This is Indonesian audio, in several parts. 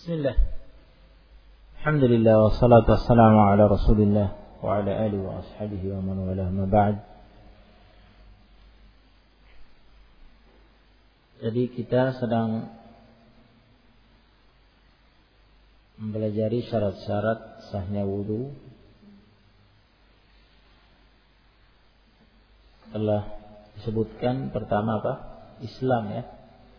Bismillah. Alhamdulillah wassalatu wassalamu ala Rasulillah wa ala alihi wa ashabihi wa man walah, ma ba'd. Jadi kita sedang mempelajari syarat-syarat sahnya wudu. Telah disebutkan pertama apa? Islam, ya.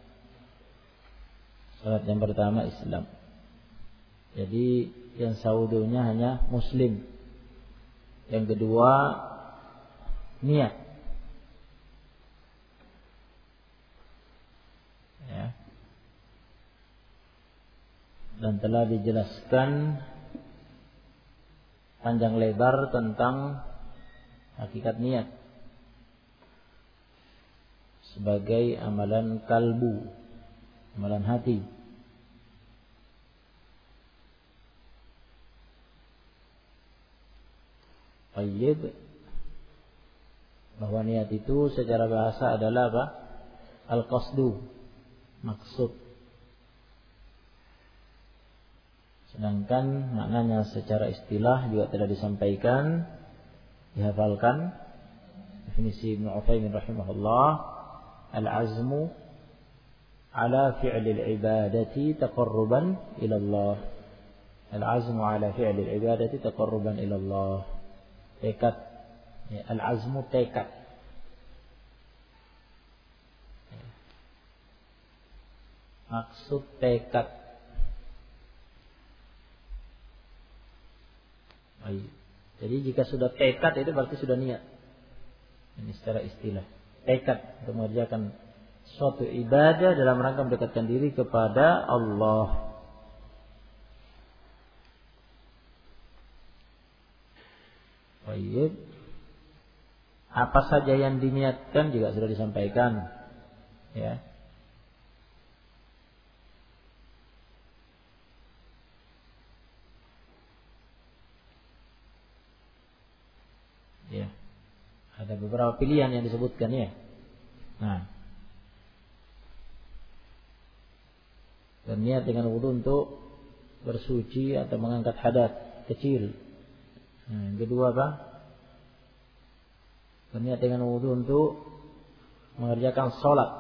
Syarat yang pertama Islam. Jadi yang sah wudunya hanya muslim. Yang kedua niat. Ya. Dan telah dijelaskan panjang lebar tentang hakikat niat sebagai amalan kalbu, amalan hati. Tayyib, bahwa niat itu secara bahasa adalah apa? Al-qasdu, maksud. Sedangkan maknanya secara istilah juga telah disampaikan, dihafalkan. Definisi Ibnu Utsaimin rahimahullah, al-azmu ala fi'lil ibadati taqarruban ila Allah. Al-azmu ala fi'lil ibadati taqarruban ila Allah. Tekad, ya, al-azmu tekad. Maksud tekad. Baik. Jadi jika sudah tekad itu berarti sudah niat. Ini secara istilah. Tekad untuk mengerjakan suatu ibadah dalam rangka mendekatkan diri kepada Allah. Baik. Apa saja yang diniatkan juga sudah disampaikan, ya. Ya. Ada beberapa pilihan yang disebutkan, ya. Nah, berniat dengan wudu untuk bersuci atau mengangkat hadas kecil. Nah, yang kedua apa? Berniat dengan wudu untuk mengerjakan sholat,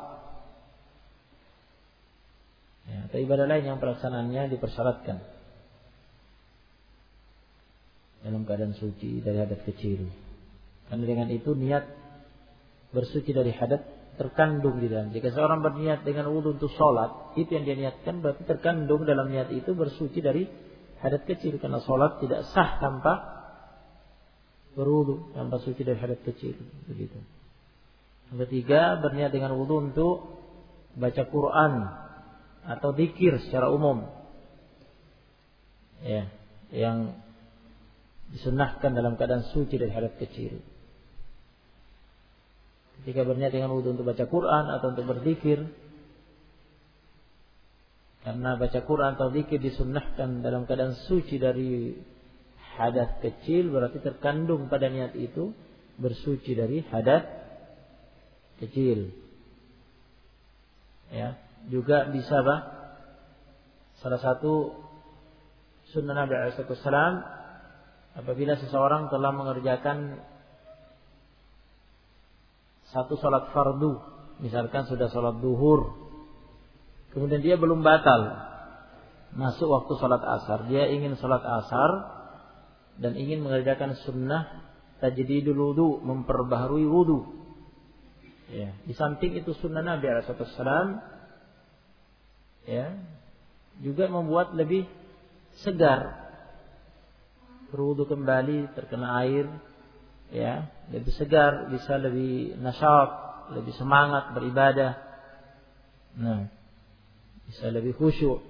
ya, atau ibadah lain yang pelaksanaannya dipersyaratkan dalam keadaan suci dari hadas kecil. Karena dengan itu niat bersuci dari hadas terkandung di dalam. Jika seorang berniat dengan wudu untuk sholat, itu yang dia niatkan berarti terkandung dalam niat itu bersuci dari hadas kecil. Karena sholat tidak sah tanpa berwudu, tanpa suci dari hadas kecil. Begitu. Yang ketiga, berniat dengan wudu untuk baca Quran atau zikir secara umum, ya, yang disunnahkan dalam keadaan suci dari hadas kecil. Ketika berniat dengan wudu untuk baca Quran atau untuk berzikir, karena baca Quran atau zikir disunnahkan dalam keadaan suci dari hadas kecil, berarti terkandung pada niat itu bersuci dari hadas kecil. Ya, juga bisa bah, salah satu sunnah Nabi SAW, apabila seseorang telah mengerjakan satu salat fardu, misalkan sudah salat duhur, kemudian dia belum batal, masuk waktu salat asar, dia ingin salat asar dan ingin mengerjakan sunnah tajdidul wudu, memperbaharui wudu. Ya, di samping itu sunnah Nabi SAW, ya, juga membuat lebih segar, berwudu kembali terkena air, ya, lebih segar, bisa lebih nasyat, lebih semangat beribadah. Nah, bisa lebih khusyuk.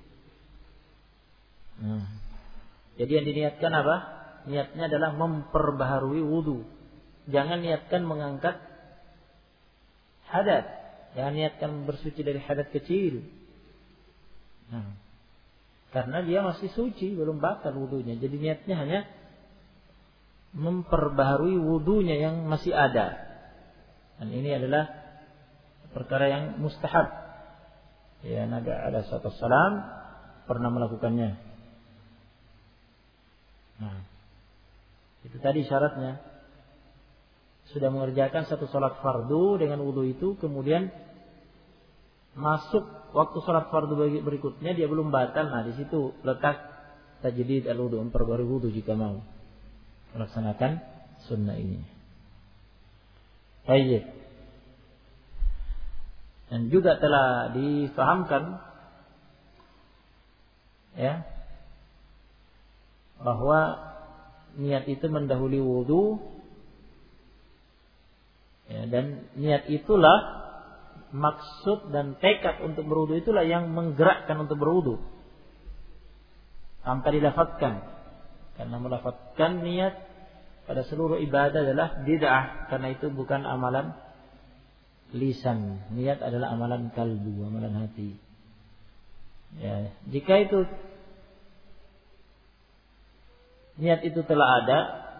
Nah, jadi yang diniatkan apa? Niatnya adalah memperbaharui wudu. Jangan niatkan mengangkat hadas. Jangan niatkan bersuci dari hadas kecil. Nah, karena dia masih suci, belum batal wudunya. Jadi niatnya hanya memperbaharui wudunya yang masih ada. Dan ini adalah perkara yang mustahab. Ya, Nabi alaihi wasallam pernah melakukannya. Nah, itu tadi syaratnya. Sudah mengerjakan satu sholat fardu dengan wudu itu, kemudian masuk waktu sholat fardu berikutnya dia belum batal. Nah, di situ letak tajdid al-wudu, memperbarui wudu jika mau melaksanakan sunnah ini. Baik. Dan juga telah difahamkan ya bahwa niat itu mendahului wudu ya, dan niat itulah maksud dan tekad untuk berwudu itulah yang menggerakkan untuk berwudu tanpa dilafadzkan, karena melafadzkan niat pada seluruh ibadah adalah bid'ah, karena itu bukan amalan lisan. Niat adalah amalan kalbu, amalan hati. Ya, jika itu niat itu telah ada,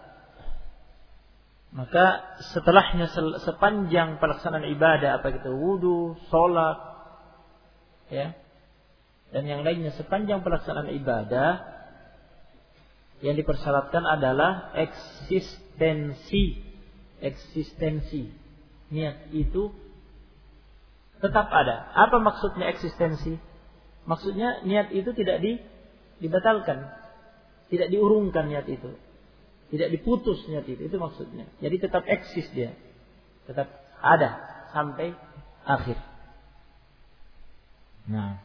maka setelahnya sepanjang pelaksanaan ibadah, apa itu wudu, sholat, ya, dan yang lainnya, sepanjang pelaksanaan ibadah yang dipersyaratkan adalah eksistensi. Niat itu tetap ada. Apa maksudnya eksistensi? Maksudnya niat itu tidak dibatalkan, tidak diurungkan niat itu, tidak diputus niat itu maksudnya. Jadi tetap eksis dia, tetap ada sampai akhir. Nah,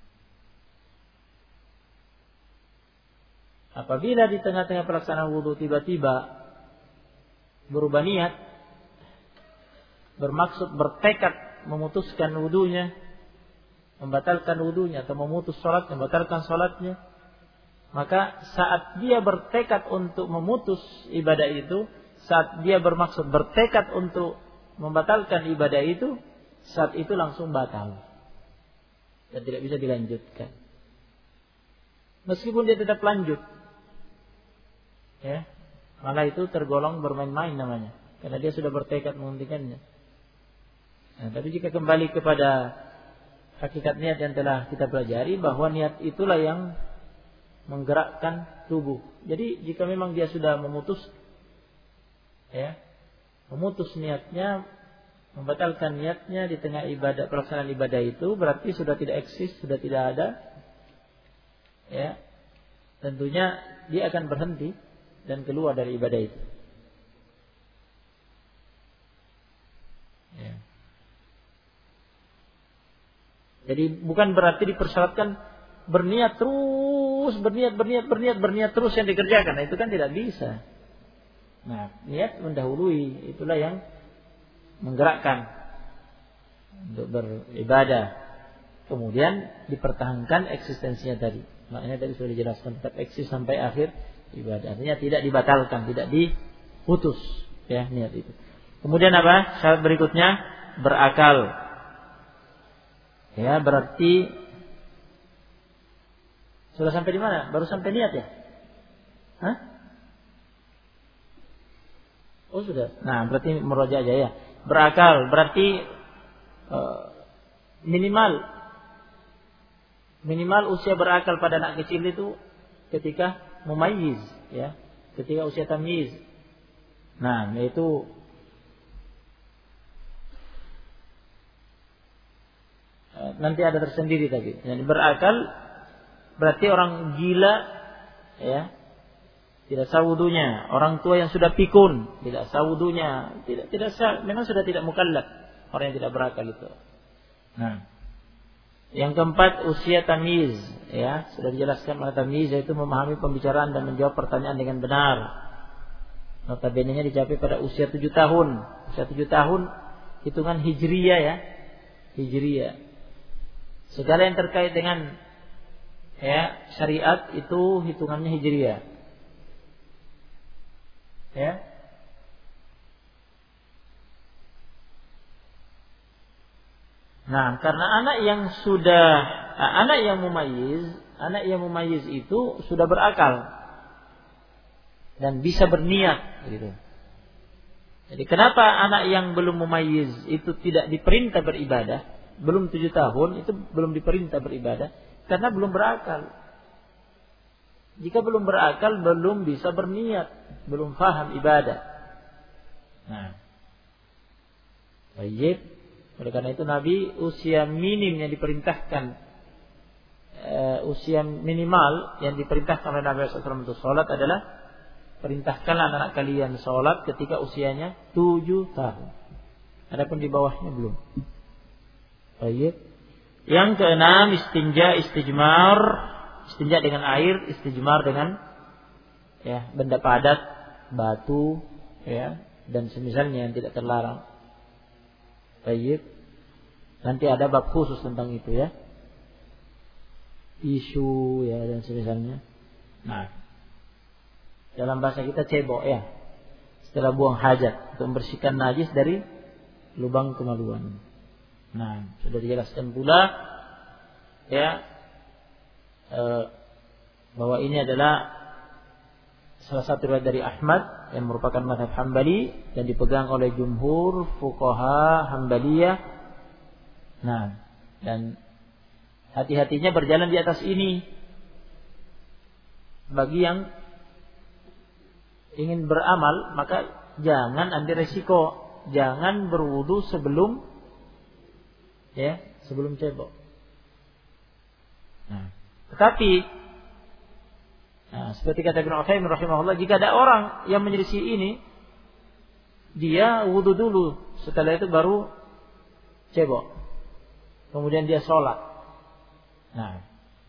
apabila di tengah-tengah pelaksanaan wudu tiba-tiba berubah niat, bermaksud bertekad memutuskan wudunya, membatalkan wudunya, atau memutus sholat, membatalkan sholatnya, maka saat dia bertekad untuk memutus ibadah itu, saat dia bermaksud bertekad untuk membatalkan ibadah itu, saat itu langsung batal dan tidak bisa dilanjutkan. Meskipun dia tetap lanjut, ya, malah itu tergolong bermain-main namanya, karena dia sudah bertekad menghentikannya. Nah, tapi jika kembali kepada hakikat niat yang telah kita pelajari, bahwa niat itulah yang menggerakkan tubuh. Jadi jika memang dia sudah memutus niatnya, membatalkan niatnya di tengah ibadah, pelaksanaan ibadah itu, berarti sudah tidak eksis, sudah tidak ada. Ya, tentunya dia akan berhenti dan keluar dari ibadah itu. Ya. Jadi bukan berarti dipersyaratkan berniat terus, berniat terus yang dikerjakan. Nah, itu kan tidak bisa. Nah, niat mendahului, itulah yang menggerakkan untuk beribadah. Kemudian dipertahankan eksistensinya tadi. Makanya tadi sudah dijelaskan, tetap eksis sampai akhir ibadah. Artinya tidak dibatalkan, tidak diputus, ya, niat itu. Kemudian apa? Syarat berikutnya berakal. Ya, berarti sudah sampai di mana? Baru sampai niat ya? Hah? Oh sudah. Nah, berarti meroja aja ya. Berakal berarti minimal usia berakal pada anak kecil itu ketika mumayyiz, ya, ketika usia tamyiz. Nah, yaitu nanti ada tersendiri tadi. Jadi berakal berarti orang gila, ya, tidak sah wudunya. Orang tua yang sudah pikun tidak sah wudunya, tidak sah, memang sudah tidak mukallaf orang yang tidak berakal itu. Nah, yang keempat usia tamyiz, ya, sudah dijelaskan oleh tamyiz, yaitu memahami pembicaraan dan menjawab pertanyaan dengan benar. Notabene-nya dicapai pada usia 7 tahun. Usia 7 tahun hitungan hijriyah, ya, hijriyah. Segala yang terkait dengan, ya, syariat itu hitungannya hijriyah. Ya. Nah, karena anak yang mumayyiz itu sudah berakal dan bisa berniat, gitu. Jadi kenapa anak yang belum mumayyiz itu tidak diperintah beribadah? Belum 7 tahun itu belum diperintah beribadah, Karena belum berakal. Jika belum berakal, belum bisa berniat, belum faham ibadah. Nah, baik. Oleh karena itu Nabi usia minim yang diperintahkan, usia minimal yang diperintahkan oleh Nabi SAW untuk sholat adalah perintahkanlah anak kalian sholat ketika usianya 7 tahun. Adapun di bawahnya belum. Baik. Yang keenam, istijmar, istinja dengan air, istijmar dengan benda padat, batu, dan semisalnya yang tidak terlarang. Baik. Nanti ada bab khusus tentang itu ya. Isu dan semisalnya. Nah, dalam bahasa kita cebok setelah buang hajat untuk membersihkan najis dari lubang kemaluan. Nah, sudah dijelaskan pula bahwa ini adalah salah satu riwayat dari Ahmad yang merupakan mazhab Hambali dan dipegang oleh jumhur fuqaha Hambaliyah. Nah, dan hati-hatinya berjalan di atas ini. Bagi yang ingin beramal, maka jangan ambil resiko, jangan berwudu sebelum cebok. Nah, tetapi seperti kata Ibnu Utsaimin rahimahullah, jika ada orang yang menyelisih ini, dia wudu dulu, setelah itu baru cebok, kemudian dia sholat. Nah,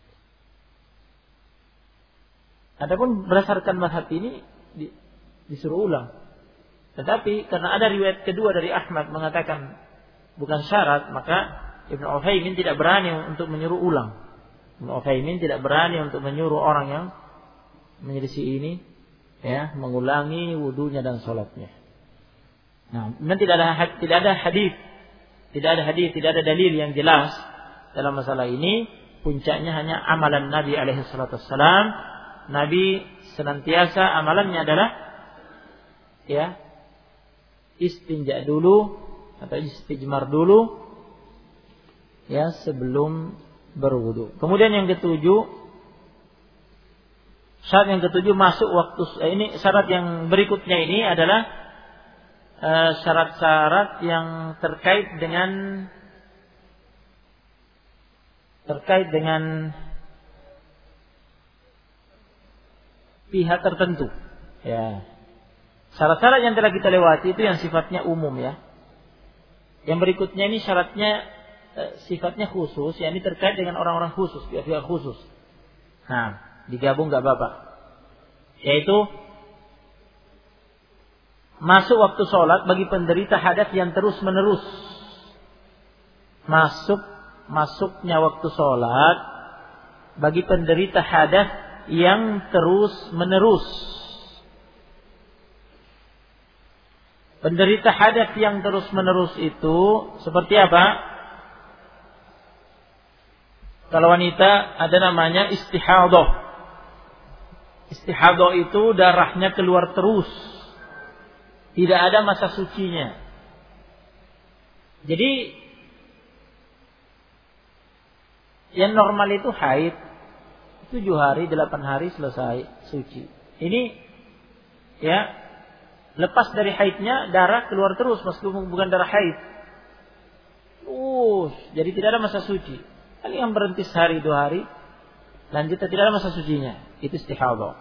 adapun berdasarkan mazhab ini disuruh ulang. Tetapi karena ada riwayat kedua dari Ahmad mengatakan bukan syarat, maka Ibnu Utsaimin tidak berani untuk menyuruh ulang. Ibnu Utsaimin tidak berani untuk menyuruh orang yang menyelisih ini mengulangi wudunya dan sholatnya. Nah, memang tidak ada hadis, tidak ada dalil yang jelas dalam masalah ini. Puncaknya hanya amalan Nabi alaihi salatu wassalam. Nabi senantiasa amalannya adalah istinja dulu atau istijmar dulu sebelum berwudu. Kemudian yang ketujuh, syarat yang ketujuh masuk waktu ini. Syarat yang berikutnya ini adalah syarat-syarat yang terkait dengan pihak tertentu. Syarat-syarat yang telah kita lewati itu yang sifatnya umum ya. Yang berikutnya ini syaratnya sifatnya khusus, yakni terkait dengan orang-orang khusus, pihak-pihak khusus. Nah, digabung enggak apa-apa. Yaitu masuk waktu sholat bagi penderita hadas yang terus-menerus. Masuknya waktu sholat bagi penderita hadas yang terus-menerus. Penderita hadas yang terus-menerus itu seperti apa? Kalau wanita ada namanya istihadah. Istihadah itu darahnya keluar terus. Tidak ada masa sucinya. Jadi yang normal itu haid 7 hari, 8 hari selesai suci. Ini lepas dari haidnya darah keluar terus meskipun bukan darah haid. Jadi tidak ada masa suci. Kali yang berhenti sehari 2 hari, lanjutnya tidak ada masa sucinya. Itu istihadah.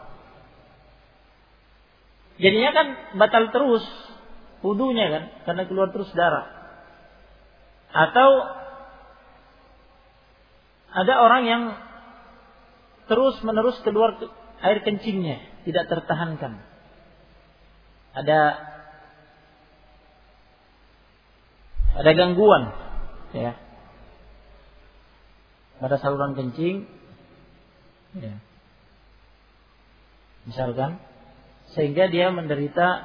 Jadinya kan batal terus wudunya kan, karena keluar terus darah. Atau ada orang yang terus menerus keluar air kencingnya, tidak tertahankan. Ada gangguan pada saluran kencing misalkan, sehingga dia menderita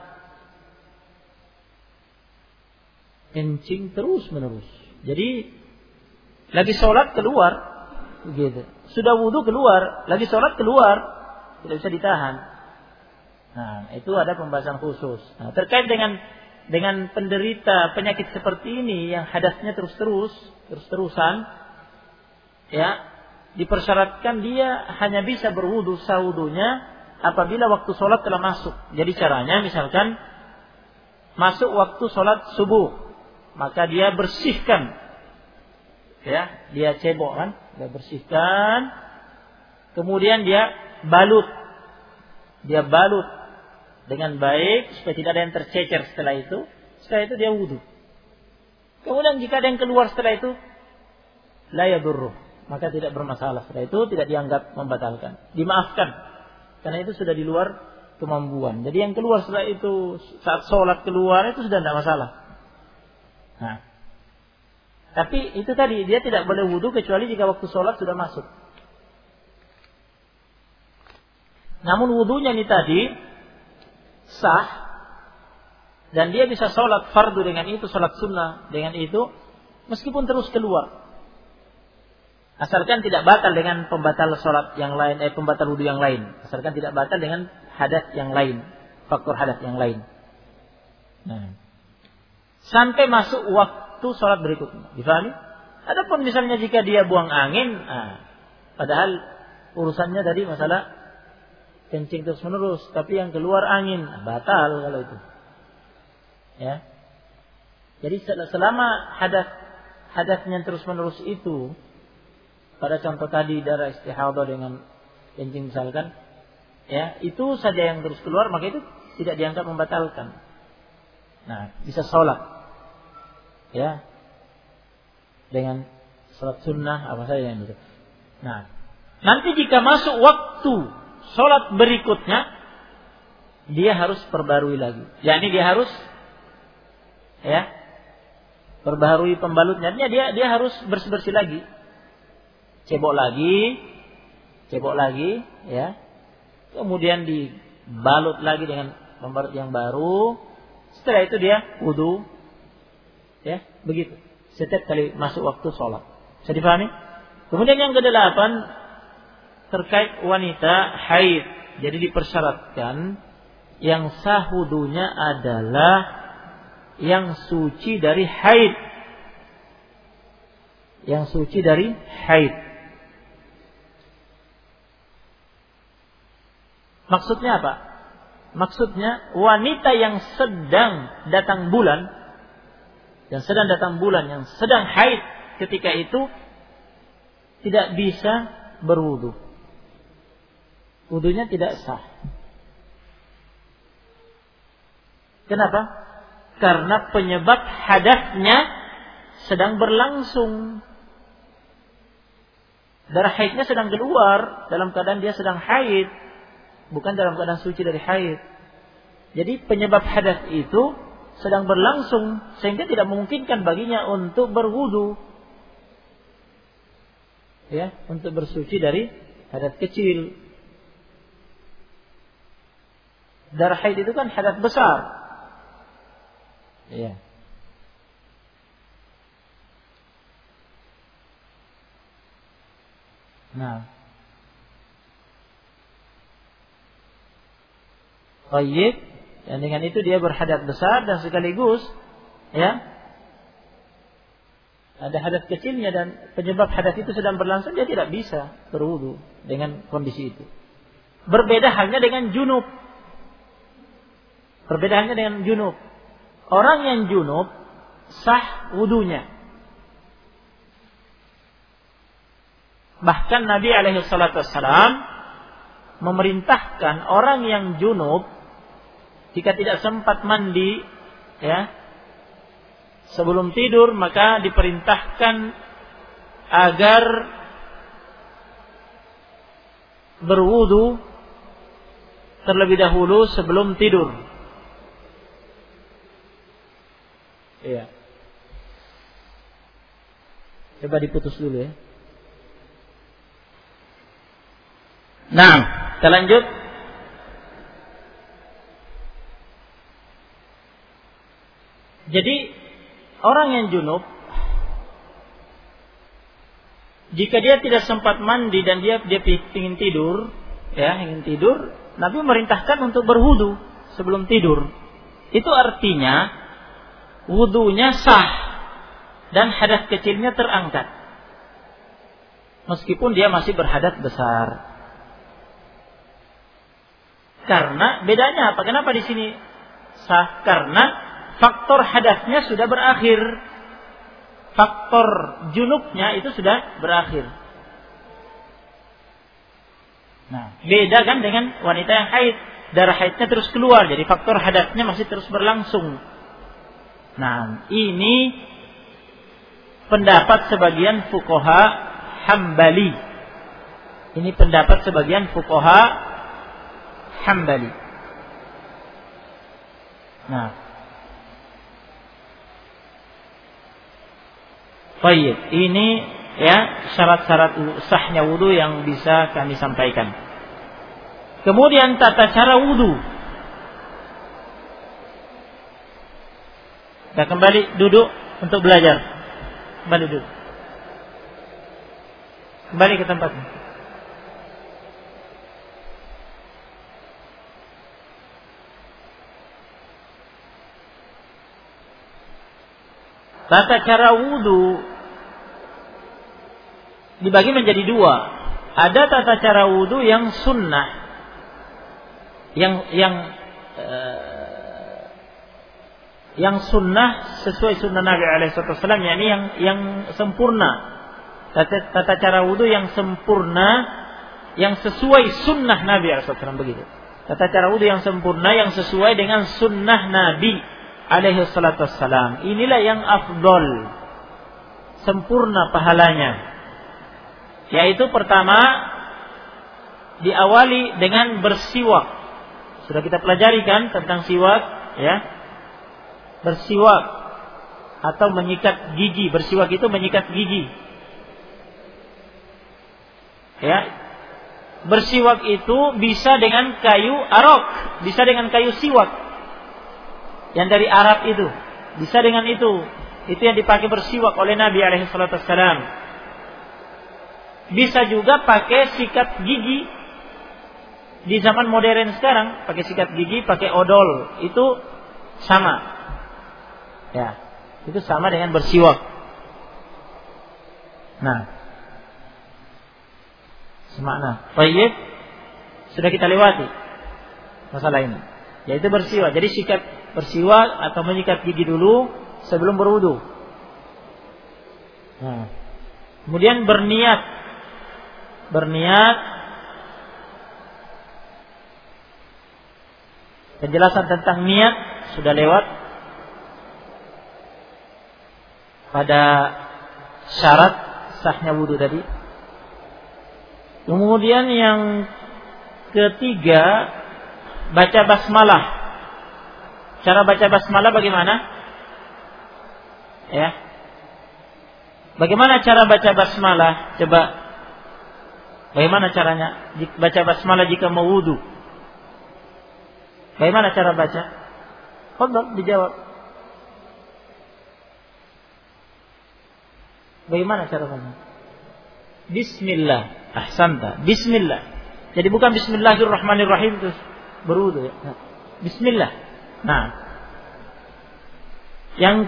kencing terus menerus. Jadi lagi sholat keluar begitu, sudah wudu keluar, lagi sholat keluar, tidak bisa ditahan. Nah, itu ada pembahasan khusus. Nah, terkait dengan penderita penyakit seperti ini yang hadasnya terus-terusan, dipersyaratkan dia hanya bisa berwudu sawudunya apabila waktu sholat telah masuk. Jadi caranya misalkan masuk waktu sholat subuh, maka dia bersihkan, ya, dia cebok kan, dia bersihkan, kemudian dia balut dengan baik supaya tidak ada yang tercecer setelah itu. Setelah itu dia wudu. Kemudian jika ada yang keluar setelah itu, la yadurruh, maka tidak bermasalah. Setelah itu tidak dianggap membatalkan, dimaafkan, karena itu sudah di luar kemampuan. Jadi yang keluar setelah itu saat sholat keluar itu sudah tidak masalah. Nah, tapi itu tadi dia tidak boleh wudu kecuali jika waktu sholat sudah masuk. Namun wudunya ini tadi sah dan dia bisa sholat fardu dengan itu, sholat sunnah dengan itu, meskipun terus keluar. Asalkan tidak batal dengan pembatal sholat yang lain, pembatal wudu yang lain. Asalkan tidak batal dengan hadas yang lain, faktor hadas yang lain. Nah, sampai masuk waktu sholat berikutnya. Difahami? Adapun misalnya jika dia buang angin, padahal urusannya tadi masalah kencing terus menerus, tapi yang keluar angin, batal kalau itu. Ya. Jadi selama hadasnya terus menerus itu, pada contoh tadi darah istihadah dengan kencing misalkan, ya, itu saja yang terus keluar, maka itu tidak dianggap membatalkan. Nah, bisa sholat, ya, dengan sholat sunnah apa saja yang itu. Nah, nanti jika masuk waktu sholat berikutnya, dia harus perbarui lagi. Yani dia harus, ya, perbarui pembalutnya. Dia harus bersih-bersih lagi, cebok lagi, ya. Kemudian dibalut lagi dengan pembalut yang baru. Setelah itu dia wudu, ya, begitu. Setiap kali masuk waktu sholat. Bisa dipahami? Kemudian yang ke-8 terkait wanita haid. Jadi dipersyaratkan yang sah wudunya adalah yang suci dari haid. Yang suci dari haid. Maksudnya apa? Maksudnya wanita yang sedang datang bulan, yang sedang haid ketika itu tidak bisa berwudu. Wudunya tidak sah. Kenapa? Karena penyebab hadasnya sedang berlangsung. Darah haidnya sedang keluar dalam keadaan dia sedang haid, bukan dalam keadaan suci dari haid. Jadi penyebab hadas itu sedang berlangsung sehingga tidak memungkinkan baginya untuk berwudu, ya, untuk bersuci dari hadas kecil. Darah haid itu kan hadas besar, ya. Nah, baik, dan dengan itu dia berhadas besar dan sekaligus, ya, ada hadas kecilnya dan penyebab hadas itu sedang berlangsung, dia tidak bisa berwudu dengan kondisi itu. Berbeda halnya dengan junub. Orang yang junub sah wudunya. Bahkan Nabi alaihi salatu wassalam memerintahkan orang yang junub jika tidak sempat mandi, ya, sebelum tidur, maka diperintahkan agar berwudu terlebih dahulu sebelum tidur. Iya. Coba diputus dulu, ya. Nah, kita lanjut. Jadi orang yang junub, jika dia tidak sempat mandi dan dia ingin tidur, ya, Nabi memerintahkan untuk berwudu sebelum tidur. Itu artinya wudunya sah dan hadas kecilnya terangkat. meskipun dia masih berhadas besar. Karena bedanya apa? Kenapa di sini sah? Karena faktor hadasnya sudah berakhir. Faktor junubnya itu sudah berakhir. Nah, beda kan dengan wanita yang haid. Darah haidnya terus keluar, jadi faktor hadasnya masih terus berlangsung. Nah, ini pendapat sebagian fuqaha Hambali. Ini pendapat sebagian fuqaha Hambali. Nah, baik, ini ya syarat-syarat sahnya wudu yang bisa kami sampaikan. Kemudian tata cara wudu. Kita kembali duduk untuk belajar. Kembali duduk. Kembali ke tempatnya. Tata cara wudu dibagi menjadi dua. Ada tata cara wudu yang sunnah, yang sunnah sesuai sunnah Nabi SAW, yakni yang sempurna. Tata cara wudu yang sempurna, yang sesuai sunnah Nabi SAW, begitu. Tata cara wudu yang sempurna, yang sesuai dengan sunnah Nabi SAW. Inilah yang afdol, sempurna pahalanya. Yaitu pertama, diawali dengan bersiwak. Sudah kita pelajari kan tentang siwak, ya. Bersiwak atau menyikat gigi. Bersiwak itu menyikat gigi. Ya. Bersiwak itu bisa dengan kayu arok, bisa dengan kayu siwak yang dari Arab itu, bisa dengan itu. Itu yang dipakai bersiwak oleh Nabi SAW. Bisa juga pakai sikat gigi. Di zaman modern sekarang pakai sikat gigi, pakai odol, itu sama. Ya, itu sama dengan bersiwak. Nah, semakna. Baik, sudah kita lewati masalah ini, yaitu bersiwak. Jadi sikat bersiwak atau menyikat gigi dulu sebelum berwudu. Nah, kemudian berniat. Penjelasan tentang niat sudah lewat pada syarat sahnya wudu tadi. Kemudian yang ketiga, baca basmalah. Cara baca basmalah bagaimana? Ya. Bagaimana cara baca basmalah? Coba. Bagaimana caranya baca basmalah jika mau wudu? Bagaimana cara baca? Fadhal dijawab. Bagaimana cara baca? Bismillah. Ahsanta. Bismillah. Jadi bukan Bismillahirrahmanirrahim terus berwudu ya. Bismillah. Nah, yang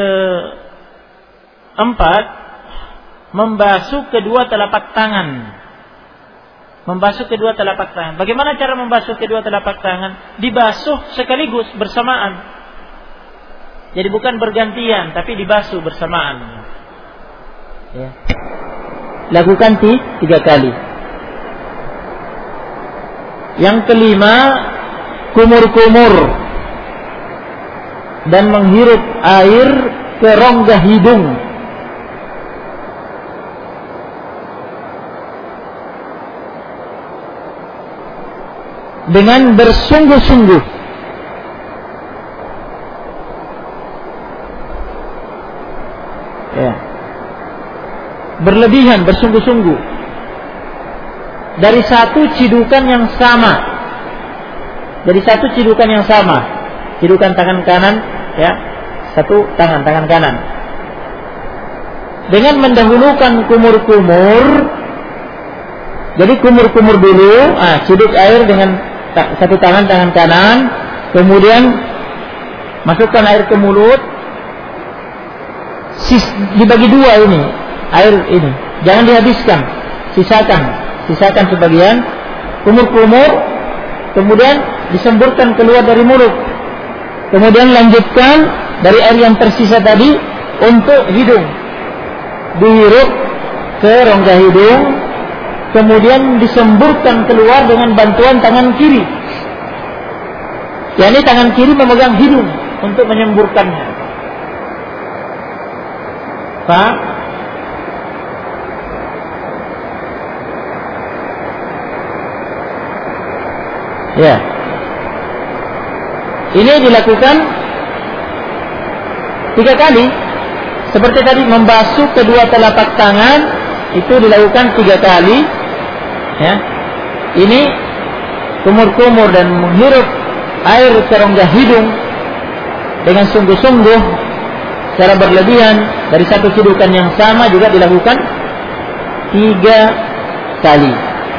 keempat, membasuh kedua telapak tangan. Membasuh kedua telapak tangan. Bagaimana cara membasuh kedua telapak tangan? Dibasuh sekaligus bersamaan. Jadi bukan bergantian, tapi dibasuh bersamaan. Ya. Lakukan 3 kali. Yang kelima, kumur-kumur dan menghirup air ke rongga hidung. Dengan bersungguh-sungguh. Ya. Berlebihan, bersungguh-sungguh. Dari satu cidukan yang sama. Dari satu cidukan yang sama. Cidukan tangan kanan, ya. Satu tangan kanan. Dengan mendahulukan kumur-kumur. Jadi kumur-kumur dulu, ciduk air dengan satu tangan kanan, kemudian masukkan air ke mulut, dibagi 2 ini, air ini, jangan dihabiskan, sisakan sebagian kumur-kumur, kemudian disemburkan keluar dari mulut, kemudian lanjutkan dari air yang tersisa tadi untuk hidung, dihirup ke rongga hidung, kemudian disemburkan keluar dengan bantuan tangan kiri. yakni tangan kiri memegang hidung untuk menyemburkannya. Pak, ya, ini dilakukan 3 kali. Seperti tadi membasuh kedua telapak tangan itu dilakukan 3 kali. Ya, ini kumur-kumur dan menghirup air ke rongga hidung dengan sungguh-sungguh secara berlebihan dari satu cidukan yang sama juga dilakukan 3 kali.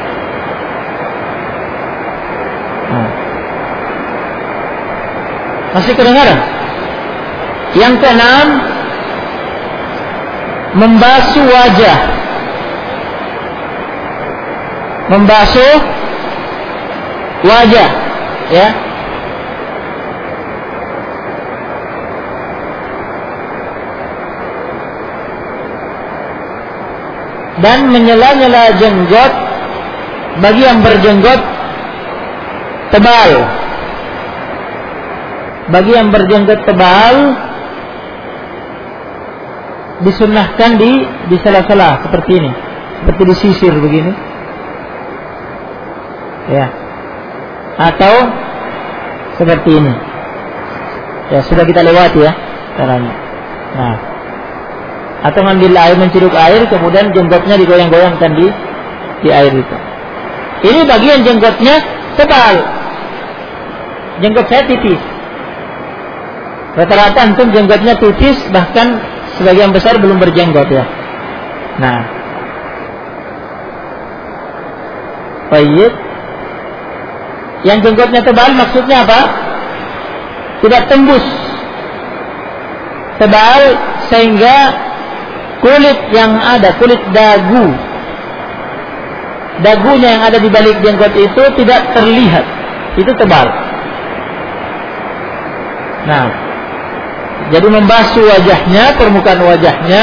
Masih kedengaran? Yang keenam, membasuh wajah. Membasuh wajah, ya. Dan menyela-nyela jenggot bagi yang berjenggot tebal. Bagi yang berjenggot tebal disunnahkan di sela-sela seperti ini, seperti disisir begini, ya, atau seperti ini. Ya, sudah kita lewati ya caranya. Nah, atau ngambil air, menciduk air, kemudian jenggotnya digoyang-goyangkan di air itu. Ini bagian jenggotnya tebal. Jenggot saya tipis. Rata-rata antum jenggotnya tipis, bahkan sebagian besar belum berjenggot ya. Nah, baik. Yang jenggotnya tebal maksudnya apa? Tidak tembus, tebal sehingga kulit yang ada, kulit dagunya yang ada di balik jenggot itu tidak terlihat. Itu tebal. Nah, jadi membasuh wajahnya, permukaan wajahnya,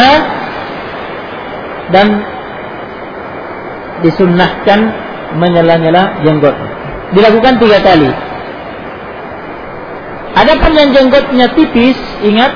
dan disunnahkan menyela-nyela jenggot. Dilakukan 3 kali. Adapun yang jenggotnya tipis, ingat,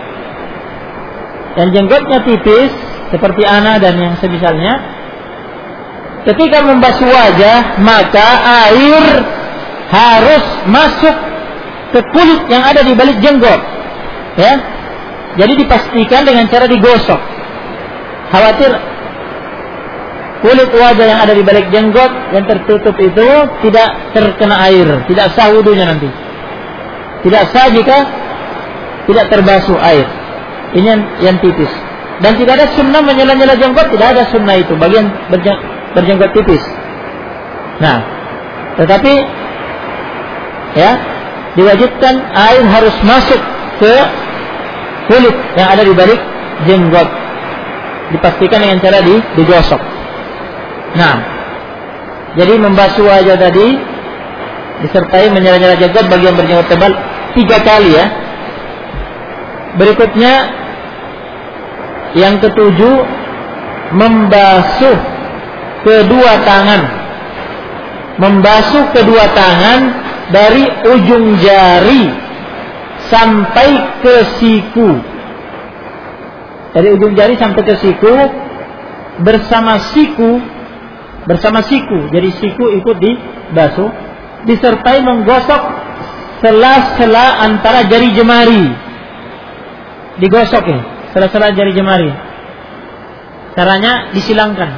yang jenggotnya tipis seperti ana dan yang semisalnya, ketika membasuh wajah maka air harus masuk ke kulit yang ada di balik jenggot, ya. Jadi dipastikan dengan cara digosok. Khawatir kulit wajah yang ada di balik jenggot yang tertutup itu tidak terkena air, tidak sah wudunya nanti. Tidak sah jika tidak terbasuh air. Ini yang tipis. Dan tidak ada sunnah menyela-nyela jenggot, tidak ada sunnah itu bagian berjenggot tipis. Nah, tetapi ya, diwajibkan air harus masuk ke kulit yang ada di balik jenggot. Dipastikan dengan cara digosok. Nah, jadi membasuh wajah tadi disertai menyela-nyela jenggot bagi yang berjenggot tebal 3 kali ya. Berikutnya yang ke-7, membasuh kedua tangan. Membasuh kedua tangan dari ujung jari sampai ke siku. Dari ujung jari sampai ke siku bersama siku. Jadi siku ikut dibasuh, disertai menggosok sela-sela antara jari jemari. Digosok ya, sela-sela jari jemari. Caranya disilangkan.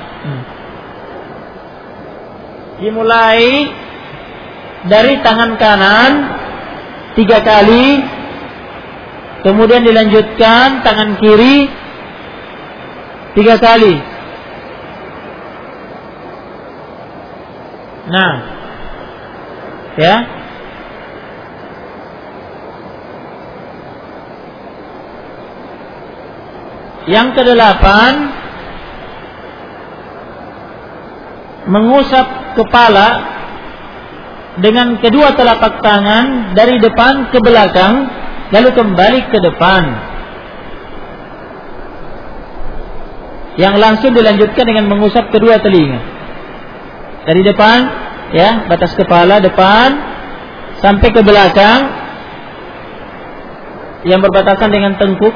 Dimulai dari tangan kanan 3 kali, kemudian dilanjutkan tangan kiri 3 kali. Nah, ya. Yang ke-8, mengusap kepala dengan kedua telapak tangan dari depan ke belakang, lalu kembali ke depan. Yang langsung dilanjutkan dengan mengusap kedua telinga. Dari depan, ya, batas kepala depan sampai ke belakang yang berbatasan dengan tengkuk.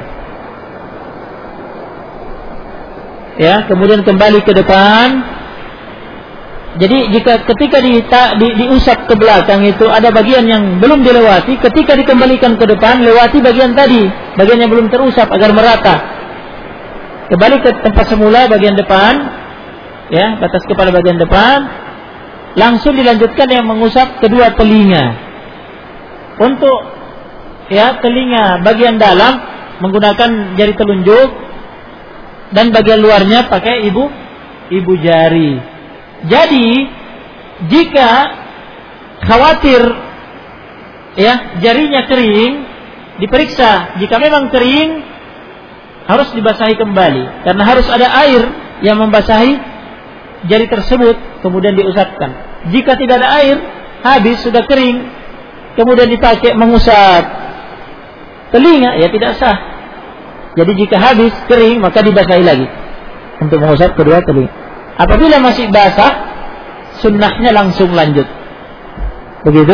Ya, kemudian kembali ke depan. Jadi ketika diusap ke belakang itu ada bagian yang belum dilewati, ketika dikembalikan ke depan lewati bagian tadi, bagian yang belum terusap agar merata. Kembali ke tempat semula bagian depan, ya, batas kepala bagian depan, langsung dilanjutkan yang mengusap kedua telinga. Untuk, ya, telinga bagian dalam menggunakan jari telunjuk dan bagian luarnya pakai ibu jari. Jadi jika khawatir, ya, jarinya kering, diperiksa. Jika memang kering, harus dibasahi kembali, karena harus ada air yang membasahi jari tersebut, kemudian diusapkan. Jika tidak ada air, habis, sudah kering, kemudian dipakai mengusap telinga, ya tidak sah. Jadi jika habis kering, maka dibasahi lagi untuk mengusap kedua telinga. Apabila masih basah, sunnahnya langsung lanjut. Begitu?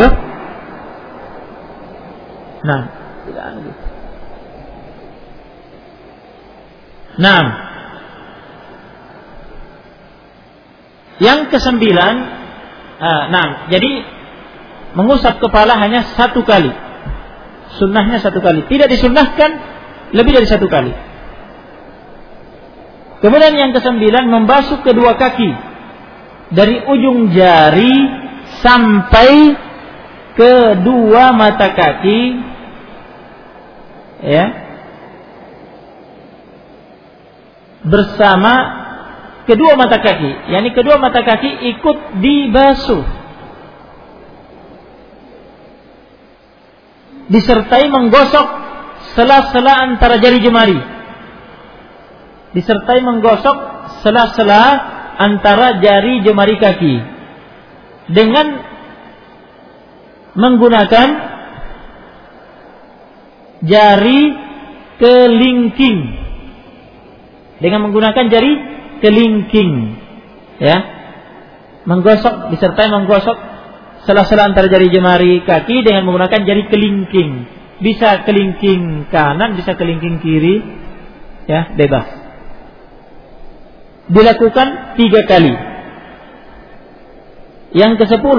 Nah, tidak lanjut. Nah, yang kesembilan, jadi mengusap kepala hanya satu kali. Sunnahnya satu kali. Tidak disunnahkan lebih dari satu kali. Kemudian yang kesembilan, membasuh kedua kaki dari ujung jari sampai kedua mata kaki, ya, bersama kedua mata kaki. Yani kedua mata kaki ikut dibasuh, disertai menggosok sela-sela antara jari jemari. Disertai menggosok sela-sela antara jari jemari kaki dengan menggunakan jari kelingking. Dengan menggunakan jari kelingking, ya, menggosok, disertai menggosok sela-sela antara jari jemari kaki dengan menggunakan jari kelingking. Bisa kelingking kanan, bisa kelingking kiri, ya, bebas. Dilakukan 3 kali. Yang ke-10,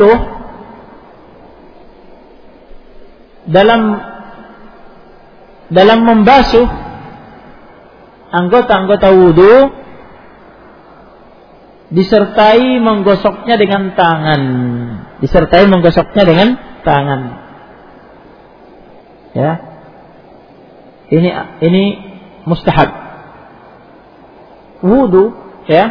dalam membasuh anggota-anggota wudu, disertai menggosoknya dengan tangan. Disertai menggosoknya dengan tangan. Ya. Ini mustahab. Wudu, ya,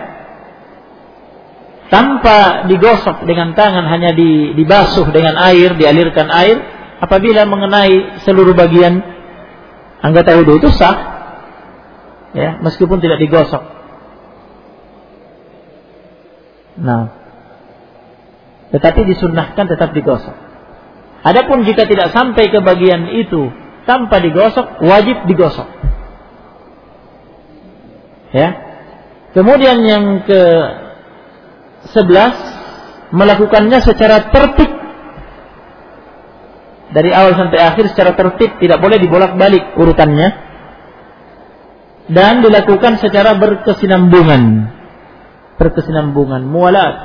tanpa digosok dengan tangan, hanya dibasuh dengan air, dialirkan air, apabila mengenai seluruh bagian anggota wudu itu sah, ya, meskipun tidak digosok. Nah, tetapi disunnahkan tetap digosok. Adapun jika tidak sampai ke bagian itu tanpa digosok, wajib digosok, ya. Kemudian yang ke-11, melakukannya secara tertib. Dari awal sampai akhir secara tertib, tidak boleh dibolak-balik urutannya. Dan dilakukan secara berkesinambungan. Mualat.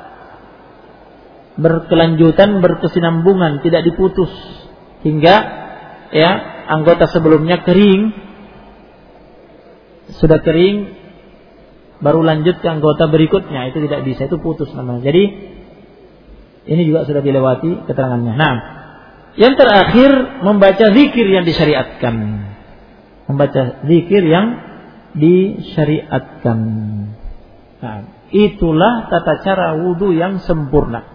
Berkelanjutan, berkesinambungan, tidak diputus. Hingga, ya, anggota sebelumnya kering. Sudah kering, baru lanjut ke anggota berikutnya, itu tidak bisa, itu putus namanya. Jadi ini juga sudah dilewati keterangannya. Nah, yang terakhir, membaca zikir yang disyariatkan. Membaca zikir yang disyariatkan. Nah, itulah tata cara wudu yang sempurna.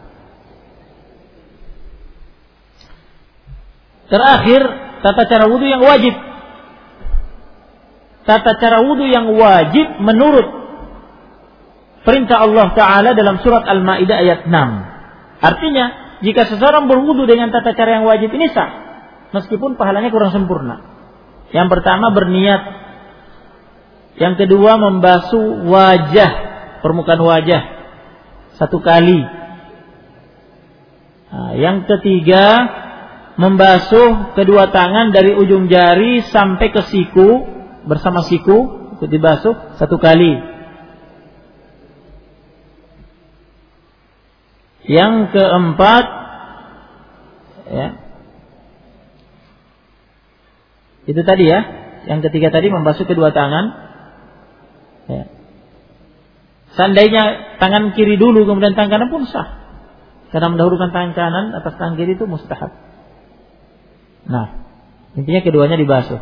Terakhir, tata cara wudu yang wajib. Tata cara wudu yang wajib menurut perintah Allah Ta'ala dalam surat Al-Ma'idah ayat 6. Artinya, jika seseorang berwudu dengan tata cara yang wajib ini sah, meskipun pahalanya kurang sempurna. Yang pertama berniat, yang kedua membasuh wajah, permukaan wajah 1 kali. Yang ketiga membasuh kedua tangan dari ujung jari sampai ke siku, bersama siku itu dibasuh 1 kali. Yang keempat, ya, itu tadi ya. Yang ketiga tadi membasuh kedua tangan. Ya. Seandainya tangan kiri dulu kemudian tangan kanan pun sah. Karena mendahulukan tangan kanan atas tangan kiri itu mustahab. Nah, intinya keduanya dibasuh.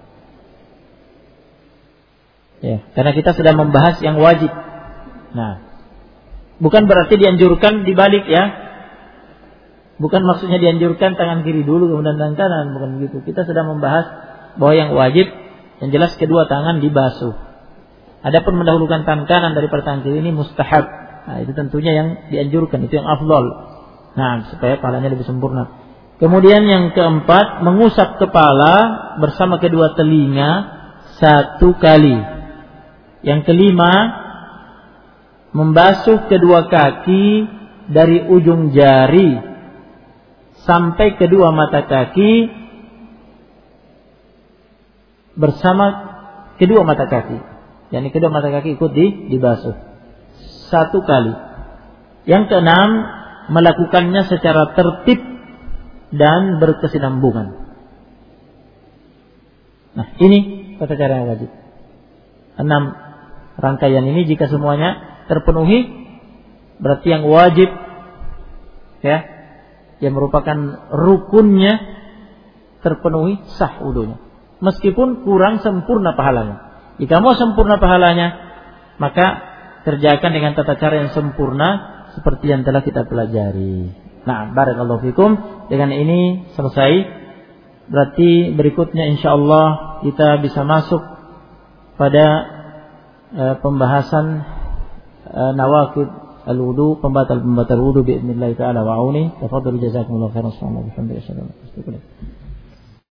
Ya, karena kita sudah membahas yang wajib. Nah, bukan berarti dianjurkan dibalik ya. Bukan maksudnya dianjurkan tangan kiri dulu kemudian tangan kanan, bukan begitu. Kita sudah membahas bahwa yang wajib, yang jelas kedua tangan dibasuh. Adapun mendahulukan tangan kanan daripada tangan kiri ini mustahab. Nah, itu tentunya yang dianjurkan, itu yang afdal. Nah, supaya pahalanya lebih sempurna. Kemudian yang keempat, mengusap kepala bersama kedua telinga 1 kali. Yang kelima, membasuh kedua kaki dari ujung jari sampai kedua mata kaki bersama kedua mata kaki. Yani kedua mata kaki ikut dibasuh 1 kali. Yang keenam, melakukannya secara tertib dan berkesinambungan. Nah, ini tata cara yang wajib. 6 rangkaian ini jika semuanya terpenuhi, berarti yang wajib ya, yang merupakan rukunnya terpenuhi, sah wudunya. Meskipun kurang sempurna pahalanya. Jika mau sempurna pahalanya, maka kerjakan dengan tata cara yang sempurna seperti yang telah kita pelajari. Nah, barakallahu fikum. Dengan ini selesai. Berarti berikutnya insyaallah kita bisa masuk pada pembahasan nawaqid al-wudu, pembatal wudu biidznillah taala wa auni. Tafadhalu jazakumullahu khairan. Alhamdulillah.